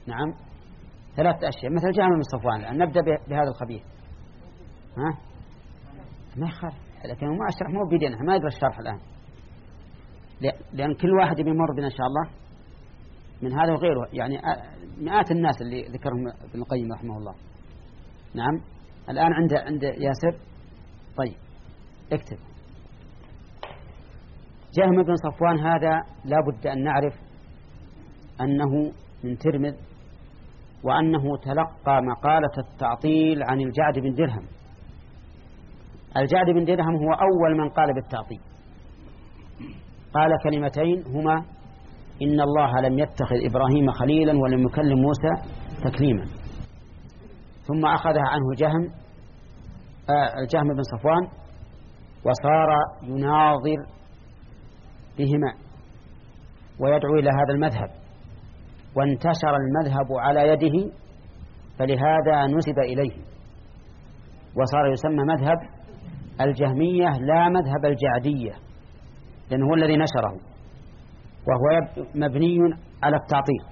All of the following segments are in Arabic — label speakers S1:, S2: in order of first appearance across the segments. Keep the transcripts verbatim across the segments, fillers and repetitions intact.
S1: نعم ثلاثة أشياء مثل جهم بن صفوان. الآن نبدأ بهذا الخبيث. ها ما يخالف، لكن ما أشرح مو بيدنا، ما يدري الشرح الآن، لأن كل واحد بيمر بنا إن شاء الله من هذا وغيره، يعني مئات الناس اللي ذكرهم ابن القيم رحمه الله. نعم الآن عند عند ياسر. طيب اكتب جهم بن صفوان هذا لا بد أن نعرف أنه من ترمذ، وأنه تلقى مقالة التعطيل عن الجعد بن درهم. الجعد بن درهم هو أول من قال بالتعطيل، قال كلمتين هما إن الله لم يتخذ إبراهيم خليلا ولم يكلم موسى تكليما، ثم أخذها عنه جهم آه الجهم بن صفوان وصار يناظر بهما ويدعو إلى هذا المذهب، وانتشر المذهب على يده، فلهذا نسب إليه وصار يسمى مذهب الجهمية لا مذهب الجعدية، لأنه هو الذي نشره، وهو مبني على التعطيل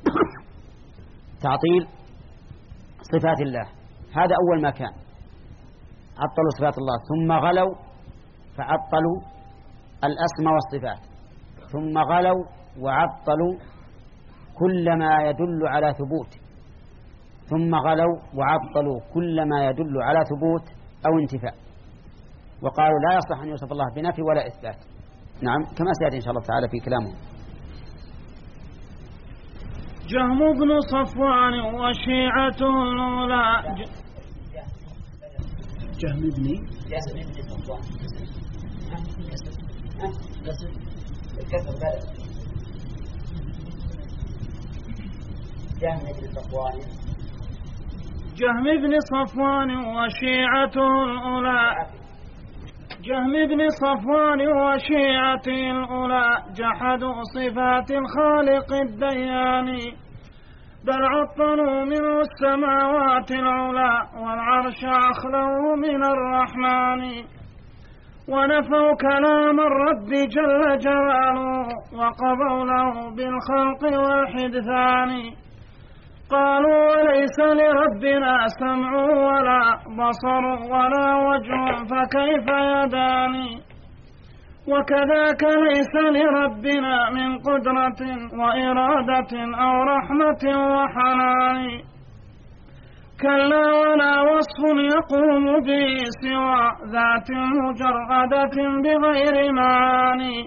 S1: تعطيل صفات الله. هذا أول ما كان عطلوا صفات الله، ثم غلوا فعطلوا الأسماء والصفات، ثم غلوا وعطلوا كل ما يدل على ثبوت، ثم غلوا وعطلوا كل ما يدل على ثبوت أو انتفاء، وقالوا لا يصلح أن يوصف الله بنفي ولا إثبات. نعم كما سيأتي إن شاء الله تعالى في كلامه.
S2: جهم بن صفوان وشيعته الأولى.
S1: جهم بن جهم بن صفوان
S2: جهم بن صفوان وشيعته الأولى. جهم بن صفوان وشيعته الأولى جحدوا صفات الخالق الديان، بل عطلوا منه السماوات العلى والعرش أخلوا من الرحمن، ونفوا كلام الرب جل جلاله وقضوا له بالخلق والحدثان. قالوا وليس لربنا سمع ولا بصر ولا وجه فكيف يداني، وكذاك ليس لربنا من قدرة وإرادة أو رحمة وحنان، كلا ولا وصف يقوم به سوى ذات مجردة بغير معاني،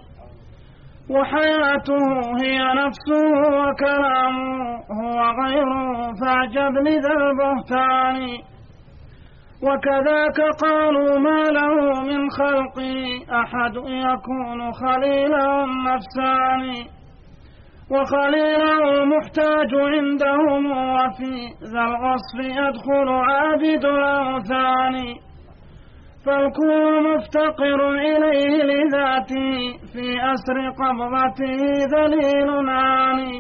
S2: وحياته هي نفسه وكلامه هو غيره فاعجب لذا البهتان. وكذاك قالوا ما له من خلقه أحد يكون خليلا نفسان، وخليله محتاج عندهم وفي ذا الوصف يدخل عابد الأوثان، فالكون مفتقر إليه لذاته في أسر قبضته ذليل عاني،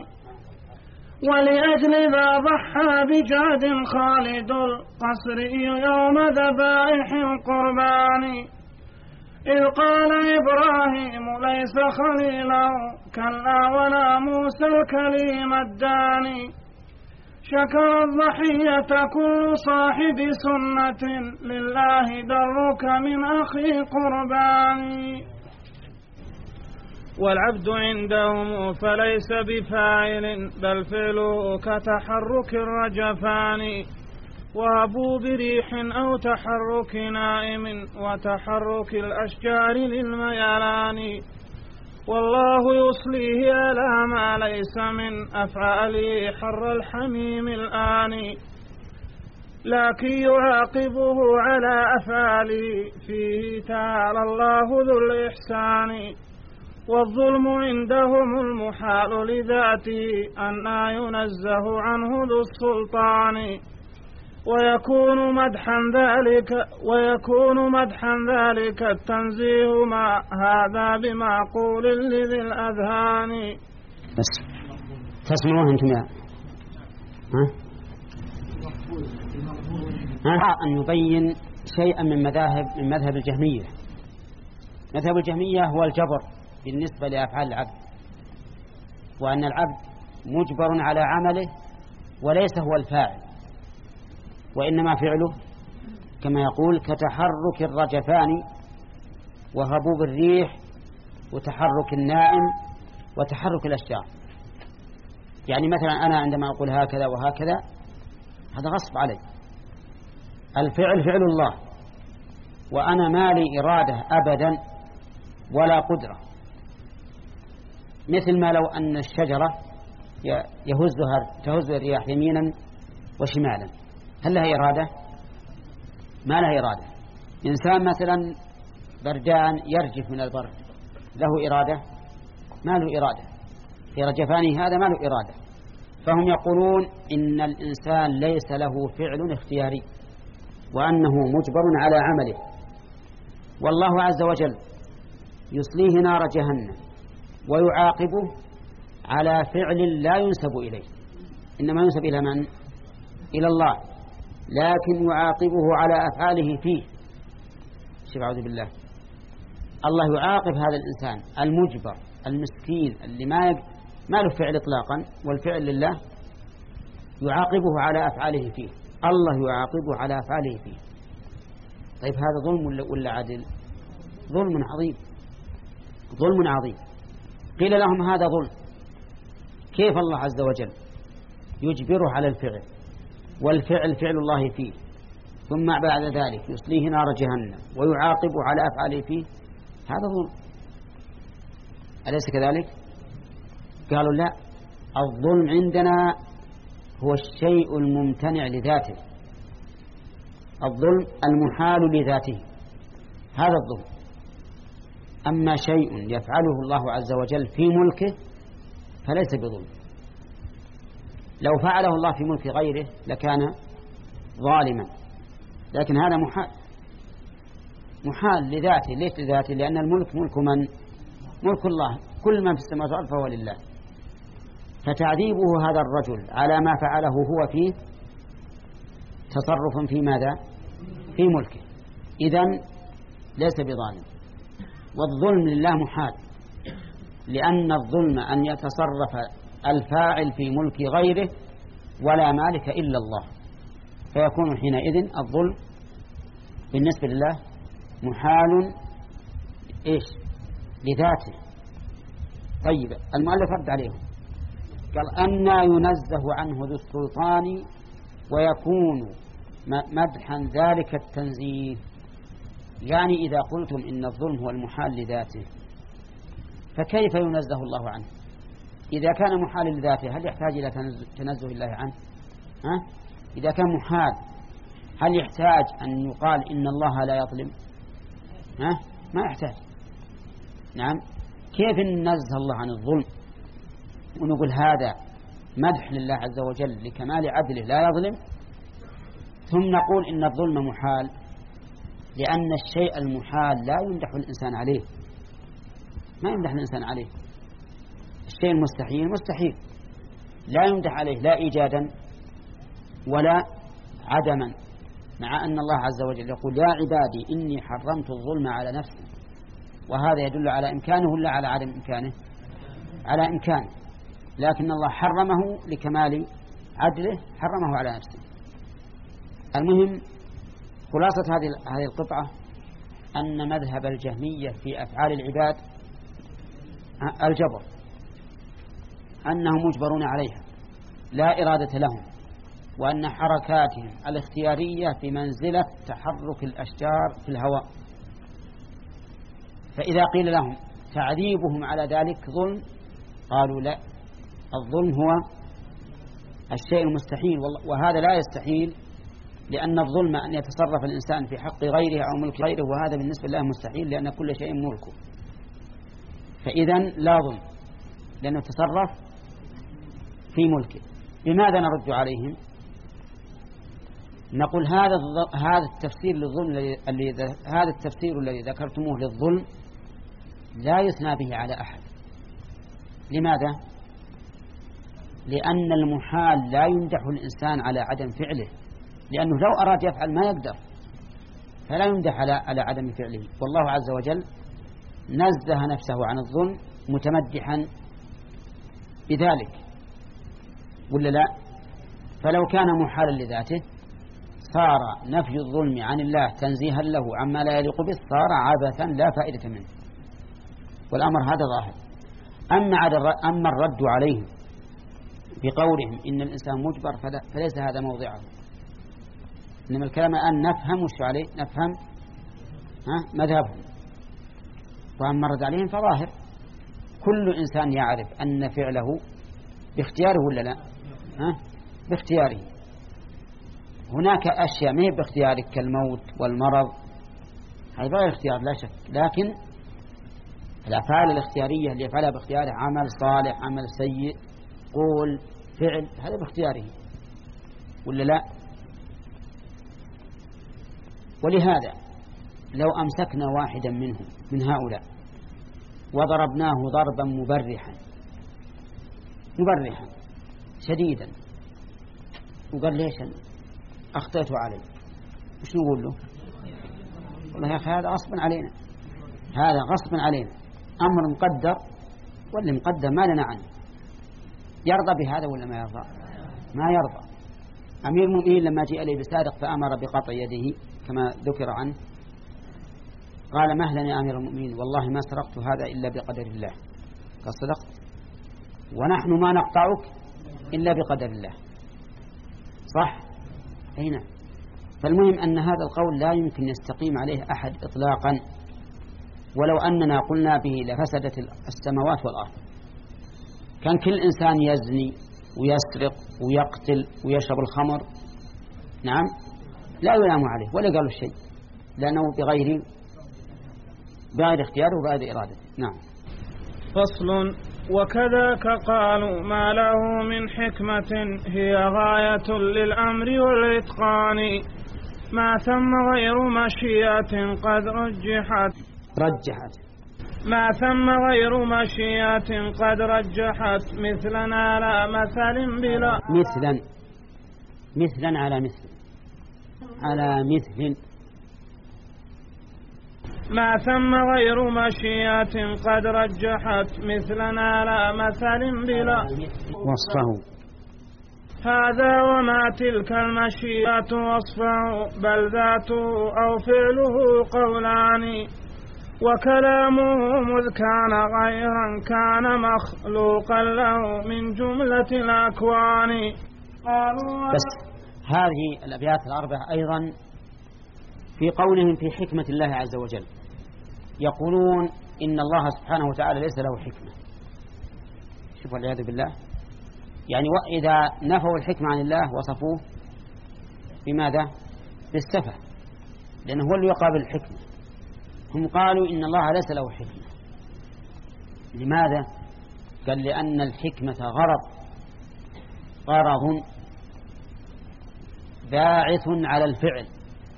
S2: ولأجل ذا ضحى بجهد خالد القصر يوم ذبائح القربان، إذ قال إبراهيم ليس خليله كلا ولا موسى الكليم الداني، شكر الضحية كل صاحب سنة لله درك من أخي قربان. والعبد عندهم فليس بفاعل بل فعله كتحرك الرجفان، وهبوا بريح أو تحرك نائم وتحرك الأشجار للميلان، والله يصليه على ما ليس من أفعاله حر الحميم الآن، لكن يعاقبه على أفعاله فيه تعالى الله ذو الإحسان، والظلم عندهم المحال لذاته أن ينزه عنه ذو السلطان، ويكون مدحا ذلك ويكون مدحا ذلك التنزيه ما هذا بمعقول لذي الأذهان.
S1: بس تسمعون أنتم يا ها؟ ها أن يبين شيئا من مذاهب من مذهب الجهمية. مذهب الجهمية هو الجبر بالنسبة لأفعال العبد، وأن العبد مجبر على عمله وليس هو الفاعل، وإنما فعله كما يقول كتحرك الرجفان وهبوب الريح وتحرك النائم وتحرك الأشجار. يعني مثلا أنا عندما أقول هكذا وهكذا هذا غصب علي، الفعل فعل الله، وأنا ما لي إرادة أبدا ولا قدرة. مثل ما لو أن الشجرة يهزها تهز الرياح يمينا وشمالا، هل لها إرادة؟ ما لها إرادة. إنسان مثلا بردان يرجف من البرد، له إرادة؟ ما له إرادة، في رجفانه هذا ما له إرادة. فهم يقولون إن الإنسان ليس له فعل اختياري، وأنه مجبر على عمله، والله عز وجل يصليه نار جهنم ويعاقبه على فعل لا ينسب إليه، إنما ينسب إلى من؟ إلى الله، لكن يعاقبه على أفعاله فيه. شوف أعوذ بالله، الله يعاقب هذا الإنسان المجبر المسكين اللي ما يق... ما له فعل إطلاقا والفعل لله، يعاقبه على أفعاله فيه. الله يعاقبه على أفعاله فيه. طيب هذا ظلم ولا عدل؟ ظلم عظيم، ظلم عظيم. قيل لهم هذا ظلم، كيف الله عز وجل يجبره على الفعل والفعل فعل الله فيه، ثم بعد ذلك يصليه نار جهنم ويعاقبه على أفعاله فيه؟ هذا ظلم، أليس كذلك؟ قالوا لا، الظلم عندنا هو الشيء الممتنع لذاته، الظلم المحال لذاته، هذا الظلم. أما شيء يفعله الله عز وجل في ملكه فليس بظلم. لو فعله الله في ملك غيره لكان ظالما، لكن هذا محال، محال لذاته. ليش لذاته؟ لأن الملك ملك من؟ ملك الله، كل ما في السماوات والأرض فهو لله. فتعذيبه هذا الرجل على ما فعله هو فيه تصرف في ماذا؟ في ملكه، إذن ليس بظالم. والظلم لله محال، لأن الظلم أن يتصرف الفاعل في ملك غيره ولا مالك إلا الله، فيكون حينئذ الظلم بالنسبة لله محال إيش؟ لذاته. طيب المؤلف رد عليهم قال أن ينزه عنه ذو السلطان ويكون مدحا ذلك التنزيه. يعني إذا قلتم إن الظلم هو المحال لذاته فكيف ينزه الله عنه؟ إذا كان محال لذاته هل يحتاج إلى تنزه الله عنه؟ ها؟ إذا كان محال هل يحتاج أن يقال إن الله لا يظلم؟ ها؟ ما يحتاج. نعم، كيف ننزه الله عن الظلم ونقول هذا مدح لله عز وجل لكمال عدله لا يظلم، ثم نقول إن الظلم محال؟ لأن الشيء المحال لا يمدح الإنسان عليه، ما يمدح الإنسان عليه. الشيء المستحيل مستحيل لا يمدح عليه لا إيجادا ولا عدما، مع أن الله عز وجل يقول يا عبادي إني حرمت الظلم على نفسي، وهذا يدل على إمكانه لا على عدم إمكانه، على إمكانه، لكن الله حرمه لكمال عدله، حرمه على نفسه. المهم خلاصة هذه هذه القطعة أن مذهب الجهمية في أفعال العباد الجبر، أنهم مجبرون عليها لا إرادة لهم، وأن حركاتهم الاختيارية في منزلة تحرك الأشجار في الهواء. فإذا قيل لهم تعذيبهم على ذلك ظلم قالوا لا، الظلم هو الشيء المستحيل، وهذا لا يستحيل، لأن الظلم أن يتصرف الإنسان في حق غيره أو ملك غيره، وهذا بالنسبة له مستحيل لأن كل شيء ملكه. فإذن لا ظلم لأنه تصرف في ملكه. بماذا نرد عليهم؟ نقول هذا هذا التفسير للظلم الذي هذا التفسير الذي ذكرتموه للظلم لا يثنى به على أحد. لماذا؟ لأن المحال لا يمدح الإنسان على عدم فعله، لأنه لو أراد يفعل ما يقدر، فلا يمدح على على عدم فعله. والله عز وجل نزه نفسه عن الظلم متمدحا بذلك، ولا لا؟ فلو كان محالا لذاته صار نفي الظلم عن الله تنزيها له عما لا يليق به، صار عبثا لا فائدة منه، والأمر هذا ظاهر. أما, أما الرد عليهم بقولهم إن الإنسان مجبر فليس هذا موضعه، إنما الكلام الآن نفهم وش عليه، نفهم ها مذهبهم. وأما الرد عليهم فظاهر، كل إنسان يعرف أن فعله باختياره ولا لا؟ ها؟ باختياره. هناك أشياء ما هي باختيارك كالموت والمرض، هذا غير اختيار لا شك، لكن الأفعال الاختيارية اللي يفعلها باختياره، عمل صالح عمل سيء قول فعل، هذا باختياره ولا لا؟ ولهذا لو أمسكنا واحدا منهم من هؤلاء وضربناه ضربا مبرحا مبرحا شديدا وقال ليش أخطأت علي، وش نقول له؟ والله يا أخي هذا غصبا علينا، هذا غصبا علينا، أمر مقدر واللي مقدر ما لنا عنه. يرضى بهذا ولا ما يرضى؟ ما يرضى. أمير المؤمنين لما جاء إليه بسارق فأمر بقطع يده كما ذكر عنه، قال مهلا يا أمير المؤمنين والله ما سرقت هذا إلا بقدر الله. قال صدقت، ونحن ما نقطعك إلا بقدر الله. صح؟ هنا. فالمهم أن هذا القول لا يمكن يستقيم عليه أحد إطلاقا، ولو أننا قلنا به لفسدت السماوات والأرض. كان كل إنسان يزني ويسرق ويقتل ويشرب الخمر، نعم، لا يلام عليه ولا قالوا شيء، لأنه بغير بغير اختياره وبغير إرادته. نعم.
S2: فصل. وكذاك قالوا ما له من حكمة هي غاية للأمر والإتقان، ما ثم غير مشيئة قد رجحت
S1: رجحت
S2: ما ثم غير مشيئة قد رجحت مثلا على مثل بلا
S1: مثلا مثلا على مثل على مثل
S2: ما ثم غير مشيئة قد رجحت مثلا على مثل بلا
S1: وصفه.
S2: هذا وما تلك المشيئة وصفه بل ذاته أو فعله قولان، وكلامه مذ كان غيرا كان مخلوقا له من جملة الأكوان.
S1: بس هذه الأبيات الأربعة أيضا في قولهم في حكمة الله عز وجل، يقولون إن الله سبحانه وتعالى ليس له حكمة. شوف والعياذ بالله، يعني وإذا نفوا الحكمة عن الله وصفوه بماذا؟ بالسفه، لأنه هو اللي يقابل الحكمة. هم قالوا إن الله ليس له حكمة. لماذا؟ قال لأن الحكمة غرض غرض باعث على الفعل،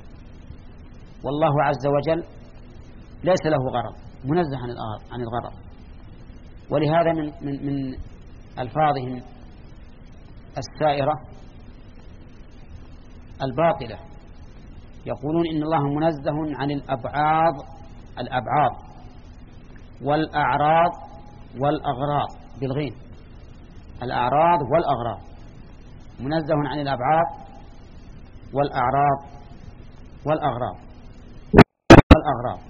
S1: والله عز وجل ليس له غرض، منزه عن الغرض. ولهذا من, من, من ألفاظهم السائرة الباطلة يقولون إن الله منزه عن الأبعاض الأبعاض والأعراض والأغراض بالغين، الأعراض والأغراض، منزه عن الأبعاض والأعراض والأغراض والأغراض